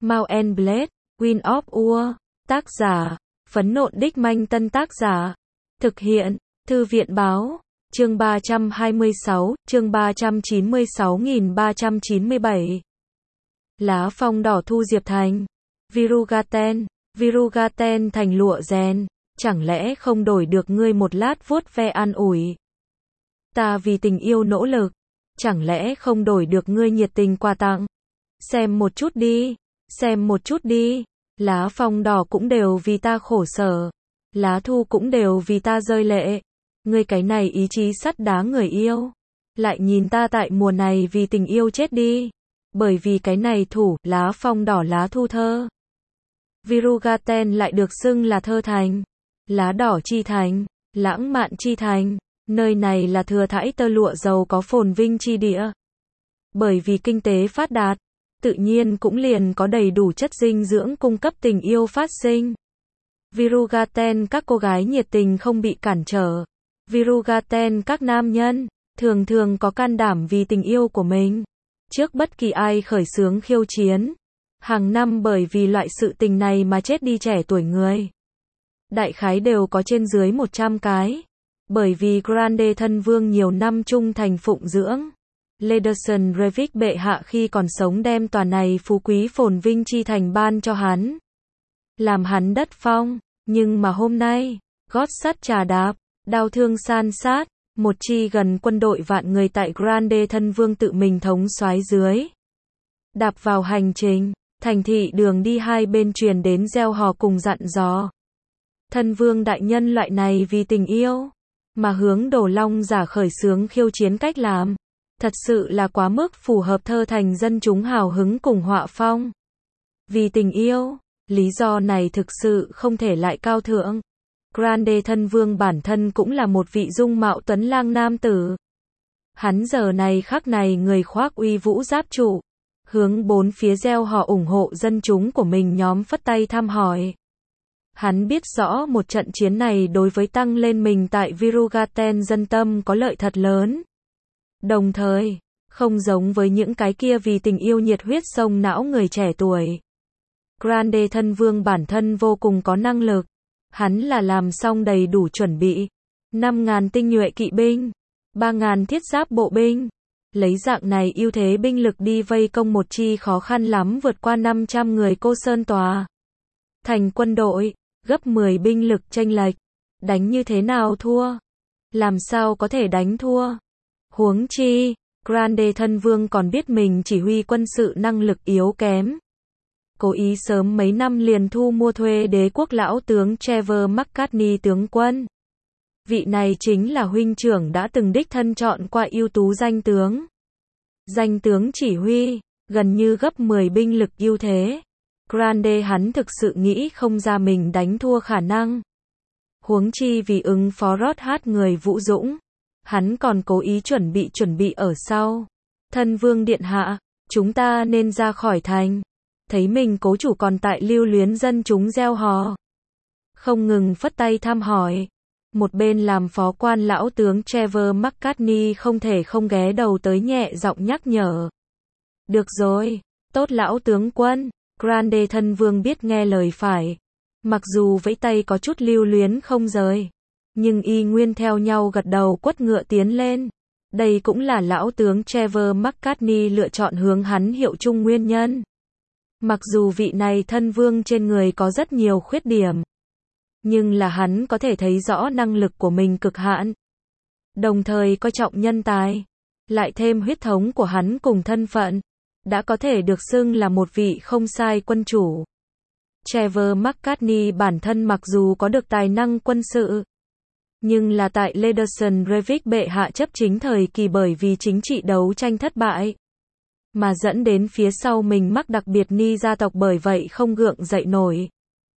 Mount and Blade, Wind of War. Tác giả, Phấn Nộn Đích Manh. Tân tác giả, thực hiện, Thư viện Báo. Chương 326, chương 396.397. Lá phong đỏ thu Diệp Thành. Virugaten thành lụa rèn, chẳng lẽ không đổi được ngươi một lát vuốt ve an ủi. Ta vì tình yêu nỗ lực, chẳng lẽ không đổi được ngươi nhiệt tình quà tặng. Xem một chút đi, lá phong đỏ cũng đều vì ta khổ sở, lá thu cũng đều vì ta rơi lệ. Ngươi cái này ý chí sắt đá người yêu, lại nhìn ta tại mùa này vì tình yêu chết đi. Bởi vì cái này thủ, lá phong đỏ lá thu thơ. Virugaten lại được xưng là thơ thành, lá đỏ chi thành, lãng mạn chi thành. Nơi này là thừa thãi tơ lụa giàu có phồn vinh chi địa. Bởi vì kinh tế phát đạt, tự nhiên cũng liền có đầy đủ chất dinh dưỡng cung cấp tình yêu phát sinh. Virugaten các cô gái nhiệt tình không bị cản trở. Virugaten các nam nhân, thường thường có can đảm vì tình yêu của mình. Trước bất kỳ ai khởi xướng khiêu chiến. Hàng năm bởi vì loại sự tình này mà chết đi trẻ tuổi người. Đại khái đều có trên dưới 100 cái. Bởi vì Grande thân vương nhiều năm trung thành phụng dưỡng. Lederson Revik bệ hạ khi còn sống đem tòa này phú quý phồn vinh chi thành ban cho hắn. Làm hắn đất phong, nhưng mà hôm nay, gót sắt trà đạp, đao thương san sát, một chi gần quân đội vạn người tại Grande thân vương tự mình thống soái dưới. Đạp vào hành trình, thành thị đường đi hai bên truyền đến gieo hò cùng dặn dò. Thân vương đại nhân loại này vì tình yêu, mà hướng Đồ Long giả khởi xướng khiêu chiến cách làm. Thật sự là quá mức phù hợp thơ thành dân chúng hào hứng cùng họa phong. Vì tình yêu, lý do này thực sự không thể lại cao thượng. Grande thân vương bản thân cũng là một vị dung mạo tuấn lang nam tử. Hắn giờ này khắc này người khoác uy vũ giáp trụ, hướng bốn phía gieo họ ủng hộ dân chúng của mình nhóm phất tay thăm hỏi. Hắn biết rõ một trận chiến này đối với tăng lên mình tại Virugaten dân tâm có lợi thật lớn. Đồng thời, không giống với những cái kia vì tình yêu nhiệt huyết sông não người trẻ tuổi. Grande thân vương bản thân vô cùng có năng lực. Hắn là làm xong đầy đủ chuẩn bị. 5.000 tinh nhuệ kỵ binh, 3.000 thiết giáp bộ binh. Lấy dạng này ưu thế binh lực đi vây công một chi khó khăn lắm vượt qua 500 người cô sơn tòa. Thành quân đội, gấp 10 binh lực chênh lệch. Đánh như thế nào thua? Làm sao có thể đánh thua? Huống chi, Grande thân vương còn biết mình chỉ huy quân sự năng lực yếu kém. Cố ý sớm mấy năm liền thu mua thuê đế quốc lão tướng Trevor McCartney tướng quân. Vị này chính là huynh trưởng đã từng đích thân chọn qua ưu tú danh tướng. Danh tướng chỉ huy, gần như gấp 10 binh lực ưu thế. Grande hắn thực sự nghĩ không ra mình đánh thua khả năng. Huống chi vì ứng phó rót hát người vũ dũng. Hắn còn cố ý chuẩn bị ở sau. Thân vương điện hạ, chúng ta nên ra khỏi thành. Thấy mình cố chủ còn tại lưu luyến dân chúng gieo hò. Không ngừng phất tay thăm hỏi. Một bên làm phó quan lão tướng Trevor McCartney không thể không ghé đầu tới nhẹ giọng nhắc nhở. Được rồi, tốt lão tướng quân. Grande thân vương biết nghe lời phải. Mặc dù vẫy tay có chút lưu luyến không rời. Nhưng y nguyên theo nhau gật đầu quất ngựa tiến lên. Đây cũng là lão tướng Trevor McCartney lựa chọn hướng hắn hiệu chung nguyên nhân. Mặc dù vị này thân vương trên người có rất nhiều khuyết điểm. Nhưng là hắn có thể thấy rõ năng lực của mình cực hạn. Đồng thời coi trọng nhân tài. Lại thêm huyết thống của hắn cùng thân phận. Đã có thể được xưng là một vị không sai quân chủ. Trevor McCartney bản thân mặc dù có được tài năng quân sự. Nhưng là tại Lederson Revik bệ hạ chấp chính thời kỳ bởi vì chính trị đấu tranh thất bại. Mà dẫn đến phía sau mình mắc đặc biệt ni gia tộc bởi vậy không gượng dậy nổi.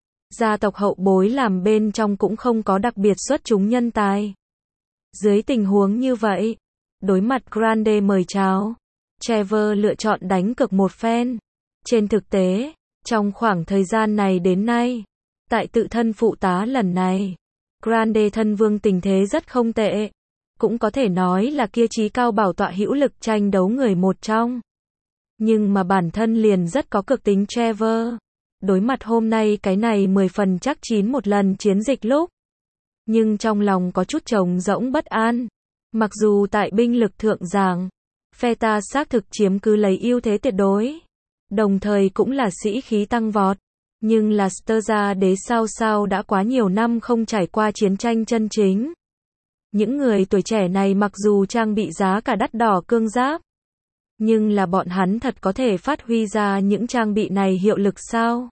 Gia tộc hậu bối làm bên trong cũng không có đặc biệt xuất chúng nhân tài. Dưới tình huống như vậy, đối mặt Grande mời chào, Trevor lựa chọn đánh cược một phen. Trên thực tế, trong khoảng thời gian này đến nay, tại tự thân phụ tá lần này, Grande thân vương tình thế rất không tệ. Cũng có thể nói là kia chí cao bảo tọa hữu lực tranh đấu người một trong. Nhưng mà bản thân liền rất có cực tính Trevor. Đối mặt hôm nay cái này 10 phần chắc chín một lần chiến dịch lúc. Nhưng trong lòng có chút trống rỗng bất an. Mặc dù tại binh lực thượng giảng, phe ta xác thực chiếm cứ lấy ưu thế tuyệt đối. Đồng thời cũng là sĩ khí tăng vọt. Nhưng là Sturza đế sao đã quá nhiều năm không trải qua chiến tranh chân chính. Những người tuổi trẻ này mặc dù trang bị giá cả đắt đỏ cương giáp, nhưng là bọn hắn thật có thể phát huy ra những trang bị này hiệu lực sao?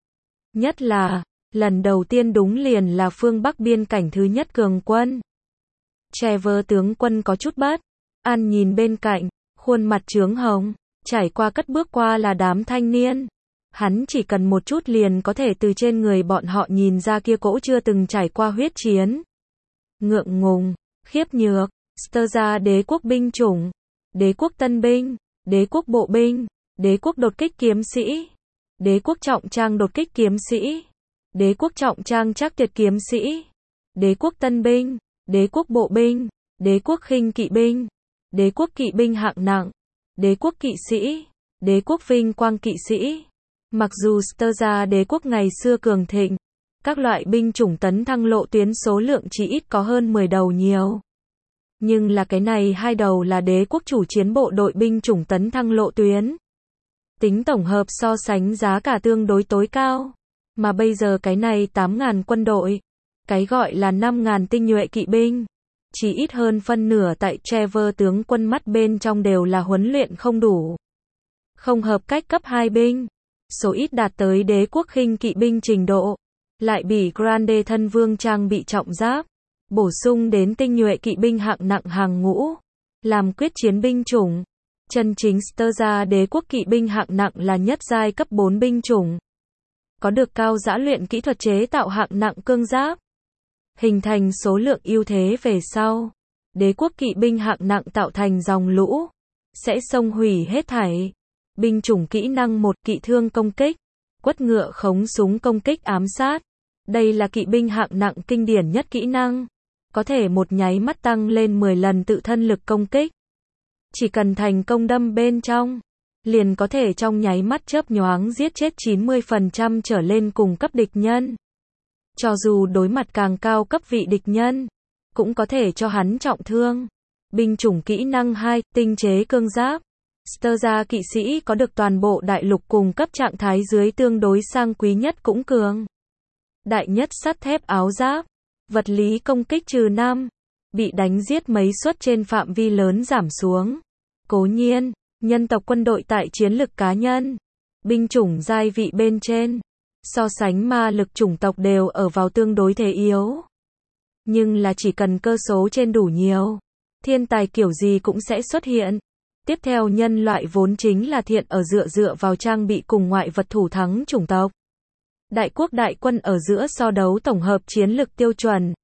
Nhất là, lần đầu tiên đúng liền là phương Bắc biên cảnh thứ nhất cường quân. Trevor tướng quân có chút bất an nhìn bên cạnh, khuôn mặt chướng hồng, trải qua cất bước qua là đám thanh niên. Hắn chỉ cần một chút liền có thể từ trên người bọn họ nhìn ra kia cỗ chưa từng trải qua huyết chiến. Ngượng ngùng, khiếp nhược, Sturza đế quốc binh chủng, đế quốc tân binh, đế quốc bộ binh, đế quốc đột kích kiếm sĩ, đế quốc trọng trang đột kích kiếm sĩ, đế quốc trọng trang trác tuyệt kiếm sĩ, đế quốc tân binh, đế quốc bộ binh, đế quốc khinh kỵ binh, đế quốc kỵ binh hạng nặng, đế quốc kỵ sĩ, đế quốc vinh quang kỵ sĩ. Mặc dù Sturza đế quốc ngày xưa cường thịnh, các loại binh chủng tấn thăng lộ tuyến số lượng chỉ ít có hơn 10 đầu nhiều. Nhưng là cái này hai đầu là đế quốc chủ chiến bộ đội binh chủng tấn thăng lộ tuyến. Tính tổng hợp so sánh giá cả tương đối tối cao. Mà bây giờ cái này 8.000 quân đội, cái gọi là 5.000 tinh nhuệ kỵ binh, chỉ ít hơn phân nửa tại Trevor tướng quân mắt bên trong đều là huấn luyện không đủ. Không hợp cách cấp 2 binh. Số ít đạt tới đế quốc khinh kỵ binh trình độ, lại bị Grande thân vương trang bị trọng giáp, bổ sung đến tinh nhuệ kỵ binh hạng nặng hàng ngũ, làm quyết chiến binh chủng. Chân chính Sturza đế quốc kỵ binh hạng nặng là nhất giai cấp 4 binh chủng. Có được cao giã luyện kỹ thuật chế tạo hạng nặng cương giáp, hình thành số lượng ưu thế về sau. Đế quốc kỵ binh hạng nặng tạo thành dòng lũ, sẽ xông hủy hết thảy. Binh chủng kỹ năng 1 kỵ thương công kích, quất ngựa khống súng công kích ám sát. Đây là kỵ binh hạng nặng kinh điển nhất kỹ năng, có thể một nháy mắt tăng lên 10 lần tự thân lực công kích. Chỉ cần thành công đâm bên trong, liền có thể trong nháy mắt chớp nhoáng giết chết 90% trở lên cùng cấp địch nhân. Cho dù đối mặt càng cao cấp vị địch nhân, cũng có thể cho hắn trọng thương. Binh chủng kỹ năng 2, tinh chế cương giáp. Sturza kỵ sĩ có được toàn bộ đại lục cùng cấp trạng thái dưới tương đối sang quý nhất cũng cường đại nhất sắt thép áo giáp, vật lý công kích trừ 5, bị đánh giết mấy suất trên phạm vi lớn giảm xuống. Cố nhiên, nhân tộc quân đội tại chiến lực cá nhân, binh chủng giai vị bên trên, so sánh ma lực chủng tộc đều ở vào tương đối thế yếu. Nhưng là chỉ cần cơ số trên đủ nhiều, thiên tài kiểu gì cũng sẽ xuất hiện. Tiếp theo nhân loại vốn chính là thiện ở dựa vào trang bị cùng ngoại vật thủ thắng chủng tộc. Đại quốc đại quân ở giữa so đấu tổng hợp chiến lực tiêu chuẩn.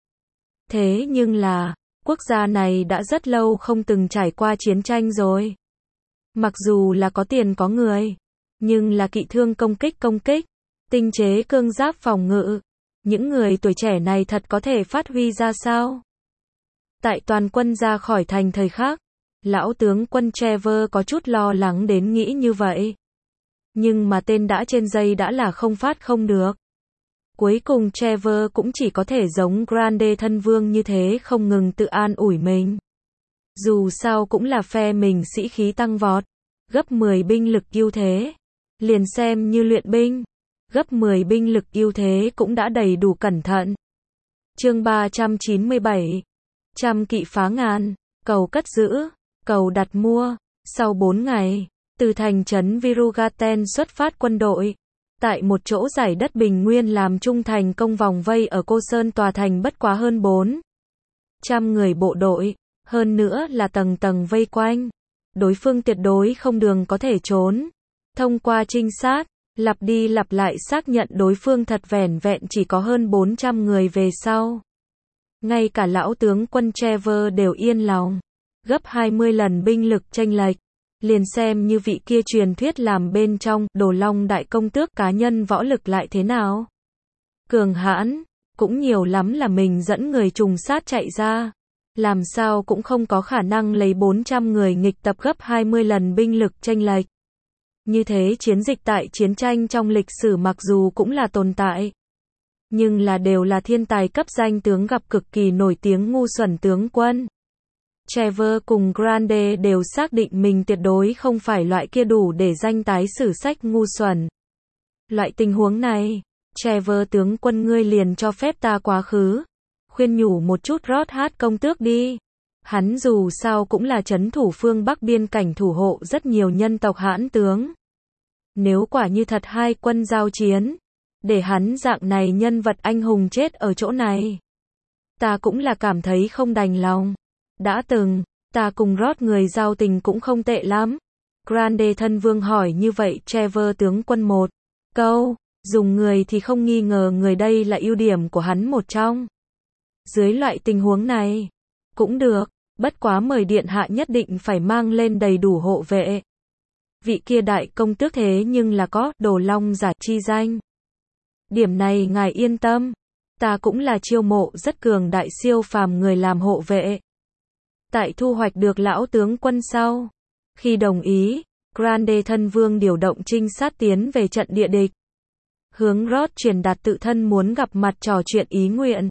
Thế nhưng là, quốc gia này đã rất lâu không từng trải qua chiến tranh rồi. Mặc dù là có tiền có người, nhưng là kỵ thương công kích, tinh chế cương giáp phòng ngự. Những người tuổi trẻ này thật có thể phát huy ra sao? Tại toàn quân ra khỏi thành thời khắc, lão tướng quân Trevor có chút lo lắng đến nghĩ như vậy. Nhưng mà tên đã trên dây đã là không phát không được. Cuối cùng Trevor cũng chỉ có thể giống Grande thân vương như thế không ngừng tự an ủi mình. Dù sao cũng là phe mình sĩ khí tăng vọt, gấp 10 binh lực ưu thế. Liền xem như luyện binh, gấp 10 binh lực ưu thế cũng đã đầy đủ cẩn thận. Chương 397. Trăm kỵ phá ngàn, cầu cất giữ, cầu đặt mua. Sau 4 ngày, từ thành trấn Virugaten xuất phát quân đội. Tại một chỗ giải đất bình nguyên làm trung thành công vòng vây ở Cô Sơn tòa thành bất quá hơn 400 người bộ đội, hơn nữa là tầng tầng vây quanh. Đối phương tuyệt đối không đường có thể trốn. Thông qua trinh sát, lặp đi lặp lại xác nhận đối phương thật vẻn vẹn chỉ có hơn 400 người về sau. Ngay cả lão tướng quân Trevor đều yên lòng. Gấp 20 lần binh lực chênh lệch. Liền xem như vị kia truyền thuyết làm bên trong Đồ Long đại công tước cá nhân võ lực lại thế nào. Cường hãn, cũng nhiều lắm là mình dẫn người trùng sát chạy ra. Làm sao cũng không có khả năng lấy 400 người nghịch tập gấp 20 lần binh lực chênh lệch. Như thế chiến dịch tại chiến tranh trong lịch sử mặc dù cũng là tồn tại, nhưng đều là thiên tài cấp danh tướng gặp cực kỳ nổi tiếng ngu xuẩn tướng quân. Trevor cùng Grande đều xác định mình tuyệt đối không phải loại kia đủ để danh tái sử sách ngu xuẩn. Loại tình huống này, Trevor tướng quân ngươi liền cho phép ta quá khứ, khuyên nhủ một chút Rod Hát công tước đi. Hắn dù sao cũng là trấn thủ phương Bắc biên cảnh thủ hộ rất nhiều nhân tộc hãn tướng. Nếu quả như thật hai quân giao chiến, để hắn dạng này nhân vật anh hùng chết ở chỗ này, ta cũng là cảm thấy không đành lòng. Đã từng, ta cùng Rod người giao tình cũng không tệ lắm. Grande thân vương hỏi như vậy Trevor tướng quân một câu, dùng người thì không nghi ngờ người đây là ưu điểm của hắn một trong. Dưới loại tình huống này, cũng được, bất quá mời điện hạ nhất định phải mang lên đầy đủ hộ vệ. Vị kia đại công tước thế nhưng là có đồ long giả chi danh. Điểm này ngài yên tâm, ta cũng là chiêu mộ rất cường đại siêu phàm người làm hộ vệ. Tại thu hoạch được lão tướng quân sau, khi đồng ý, Grande thân vương điều động trinh sát tiến về trận địa địch. Hướng Rod truyền đạt tự thân muốn gặp mặt trò chuyện ý nguyện.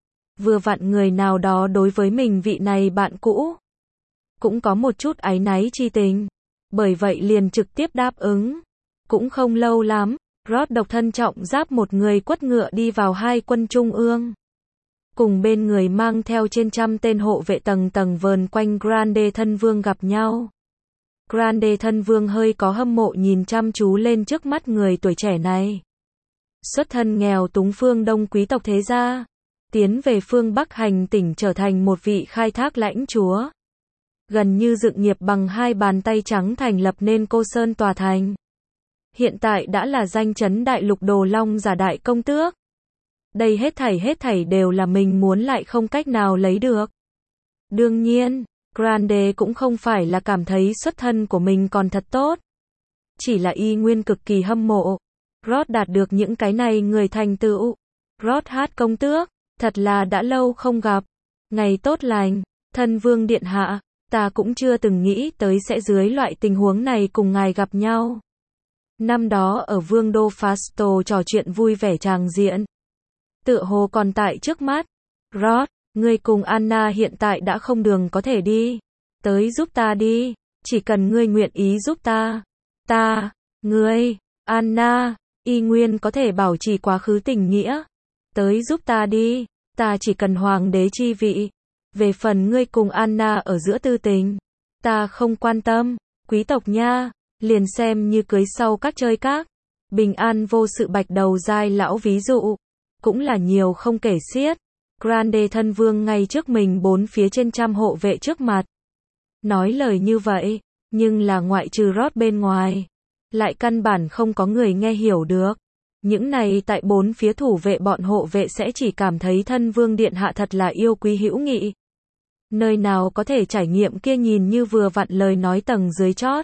Vừa vặn người nào đó đối với mình vị này bạn cũ cũng có một chút áy náy chi tình, bởi vậy liền trực tiếp đáp ứng. Cũng không lâu lắm, Rod độc thân trọng giáp một người quất ngựa đi vào hai quân trung ương. Cùng bên người mang theo trên trăm tên hộ vệ tầng tầng vờn quanh Grande thân vương gặp nhau. Grande thân vương hơi có hâm mộ nhìn chăm chú lên trước mắt người tuổi trẻ này. Xuất thân nghèo túng phương Đông quý tộc thế gia, tiến về phương Bắc hành tỉnh trở thành một vị khai thác lãnh chúa. Gần như dựng nghiệp bằng hai bàn tay trắng thành lập nên Cô Sơn tòa thành. Hiện tại đã là danh chấn đại lục đồ long giả đại công tước. Đây hết thảy đều là mình muốn lại không cách nào lấy được. Đương nhiên, Grande cũng không phải là cảm thấy xuất thân của mình còn thật tốt. Chỉ là y nguyên cực kỳ hâm mộ. Rod đạt được những cái này người thành tựu. Rod Hát công tước, thật là đã lâu không gặp. Ngày tốt lành, thân vương điện hạ, ta cũng chưa từng nghĩ tới sẽ dưới loại tình huống này cùng ngài gặp nhau. Năm đó ở vương đô Fasto trò chuyện vui vẻ tràng diện. Tựa hồ còn tại trước mắt. Rod, ngươi cùng Anna hiện tại đã không đường có thể đi. Tới giúp ta đi, chỉ cần ngươi nguyện ý giúp ta. Ta, ngươi, Anna, y nguyên có thể bảo trì quá khứ tình nghĩa. Tới giúp ta đi, ta chỉ cần hoàng đế chi vị. Về phần ngươi cùng Anna ở giữa tư tình, ta không quan tâm, quý tộc nha, liền xem như cưới sau các chơi các. Bình an vô sự bạch đầu dai lão ví dụ, cũng là nhiều không kể xiết. Grande thân vương ngay trước mình bốn phía trên trăm hộ vệ trước mặt. Nói lời như vậy, nhưng là ngoại trừ Rod bên ngoài, lại căn bản không có người nghe hiểu được. Những này tại bốn phía thủ vệ bọn hộ vệ sẽ chỉ cảm thấy thân vương điện hạ thật là yêu quý hữu nghị. Nơi nào có thể trải nghiệm kia nhìn như vừa vặn lời nói tầng dưới chót.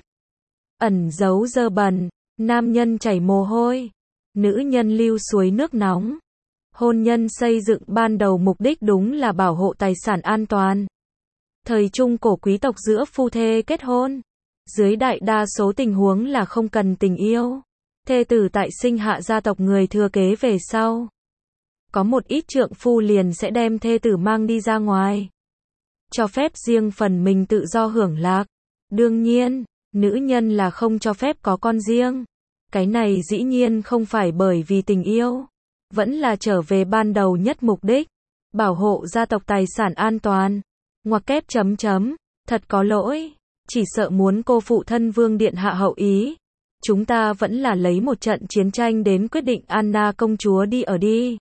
Ẩn giấu dơ bẩn, nam nhân chảy mồ hôi, nữ nhân lưu suối nước nóng. Hôn nhân xây dựng ban đầu mục đích đúng là bảo hộ tài sản an toàn. Thời trung cổ quý tộc giữa phu thê kết hôn, dưới đại đa số tình huống là không cần tình yêu. Thê tử tại sinh hạ gia tộc người thừa kế về sau. Có một ít trượng phu liền sẽ đem thê tử mang đi ra ngoài. Cho phép riêng phần mình tự do hưởng lạc. Đương nhiên, nữ nhân là không cho phép có con riêng. Cái này dĩ nhiên không phải bởi vì tình yêu. Vẫn là trở về ban đầu nhất mục đích. Bảo hộ gia tộc tài sản an toàn. Ngoặc kép chấm chấm. Thật có lỗi. Chỉ sợ muốn cô phụ thân vương điện hạ hậu ý. Chúng ta vẫn là lấy một trận chiến tranh đến quyết định Anna công chúa đi ở đi.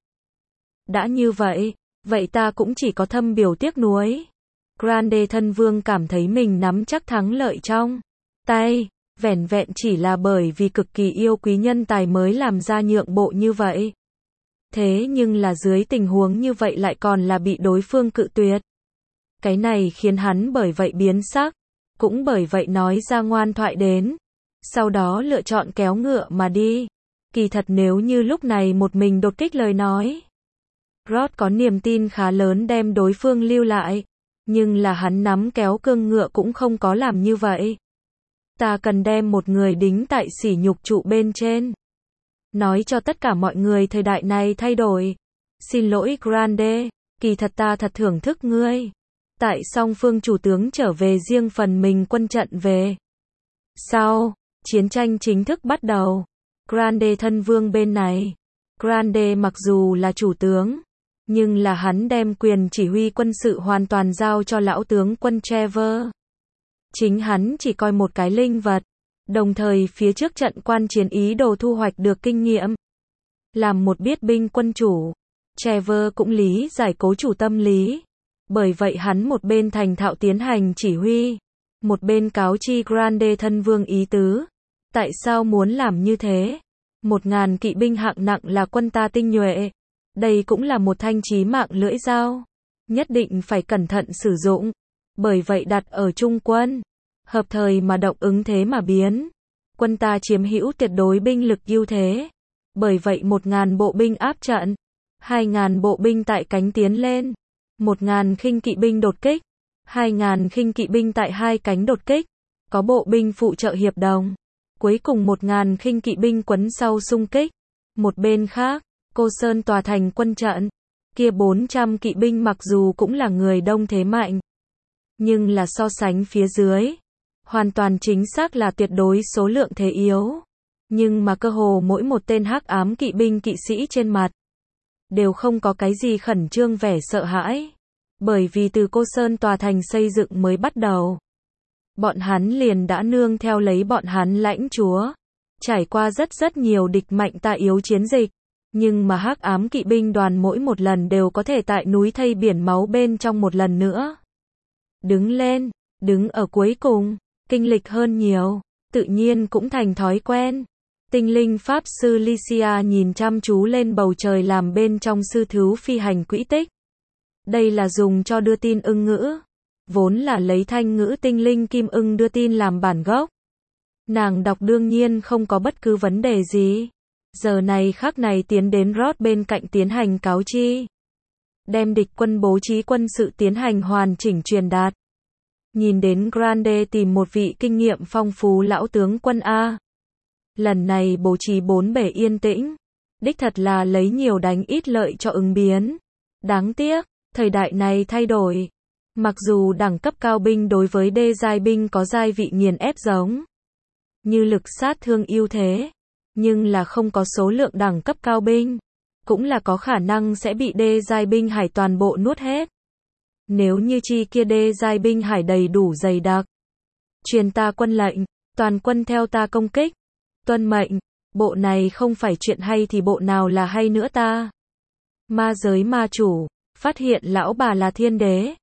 Đã như vậy, vậy ta cũng chỉ có thâm biểu tiếc nuối. Grande thân vương cảm thấy mình nắm chắc thắng lợi trong tay, vẻn vẹn chỉ là bởi vì cực kỳ yêu quý nhân tài mới làm ra nhượng bộ như vậy. Thế nhưng là dưới tình huống như vậy lại còn là bị đối phương cự tuyệt. Cái này khiến hắn bởi vậy biến sắc, cũng bởi vậy nói ra ngoan thoại đến. Sau đó lựa chọn kéo ngựa mà đi. Kỳ thật nếu như lúc này một mình đột kích lời nói, Rod có niềm tin khá lớn đem đối phương lưu lại. Nhưng là hắn nắm kéo cương ngựa cũng không có làm như vậy. Ta cần đem một người đính tại sỉ nhục trụ bên trên. Nói cho tất cả mọi người thời đại này thay đổi. Xin lỗi Grande, kỳ thật ta thật thưởng thức ngươi. Tại song phương chủ tướng trở về riêng phần mình quân trận về. Sau, chiến tranh chính thức bắt đầu. Grande thân vương bên này. Grande mặc dù là chủ tướng, nhưng là hắn đem quyền chỉ huy quân sự hoàn toàn giao cho lão tướng quân Trevor. Chính hắn chỉ coi một cái linh vật, đồng thời phía trước trận quan chiến ý đồ thu hoạch được kinh nghiệm. Làm một biết binh quân chủ, Trevor cũng lý giải cố chủ tâm lý. Bởi vậy hắn một bên thành thạo tiến hành chỉ huy, một bên cáo chi Grande thân vương ý tứ. Tại sao muốn làm như thế? 1000 kỵ binh hạng nặng là quân ta tinh nhuệ. Đây cũng là một thanh chí mạng lưỡi dao. Nhất định phải cẩn thận sử dụng. Bởi vậy đặt ở trung quân. Hợp thời mà động ứng thế mà biến. Quân ta chiếm hữu tuyệt đối binh lực ưu thế. Bởi vậy 1000 bộ binh áp trận. 2000 bộ binh tại cánh tiến lên. 1000 khinh kỵ binh đột kích. 2000 khinh kỵ binh tại hai cánh đột kích. Có bộ binh phụ trợ hiệp đồng. Cuối cùng 1000 khinh kỵ binh quấn sau xung kích. Một bên khác, Cô Sơn tòa thành quân trận. Kia 400 kỵ binh mặc dù cũng là người đông thế mạnh, nhưng là so sánh phía dưới, hoàn toàn chính xác là tuyệt đối số lượng thế yếu. Nhưng mà cơ hồ mỗi một tên hắc ám kỵ binh kỵ sĩ trên mặt đều không có cái gì khẩn trương vẻ sợ hãi. Bởi vì từ Cô Sơn tòa thành xây dựng mới bắt đầu, bọn hắn liền đã nương theo lấy bọn hắn lãnh chúa, trải qua rất nhiều địch mạnh ta yếu chiến dịch. Nhưng mà hắc ám kỵ binh đoàn mỗi một lần đều có thể tại núi thây biển máu bên trong một lần nữa đứng lên, đứng ở cuối cùng, kinh lịch hơn nhiều, tự nhiên cũng thành thói quen. Tinh linh pháp sư Lycia nhìn chăm chú lên bầu trời làm bên trong sư thú phi hành quỹ tích. Đây là dùng cho đưa tin ưng ngữ, vốn là lấy thanh ngữ tinh linh kim ưng đưa tin làm bản gốc. Nàng đọc đương nhiên không có bất cứ vấn đề gì. Giờ này khắc này tiến đến Rod bên cạnh tiến hành cáo chi. Đem địch quân bố trí quân sự tiến hành hoàn chỉnh truyền đạt. Nhìn đến Grande tìm một vị kinh nghiệm phong phú lão tướng quân A. Lần này bố trí 4 bể yên tĩnh. Đích thật là lấy nhiều đánh ít lợi cho ứng biến. Đáng tiếc, thời đại này thay đổi. Mặc dù đẳng cấp cao binh đối với đê giai binh có giai vị nghiền ép giống như lực sát thương ưu thế, nhưng là không có số lượng đẳng cấp cao binh, cũng là có khả năng sẽ bị đê giai binh hải toàn bộ nuốt hết. Nếu như chi kia đê giai binh hải đầy đủ dày đặc, truyền ta quân lệnh, toàn quân theo ta công kích, tuân mệnh, bộ này không phải chuyện hay thì bộ nào là hay nữa ta. Ma giới ma chủ, phát hiện lão bà là thiên đế,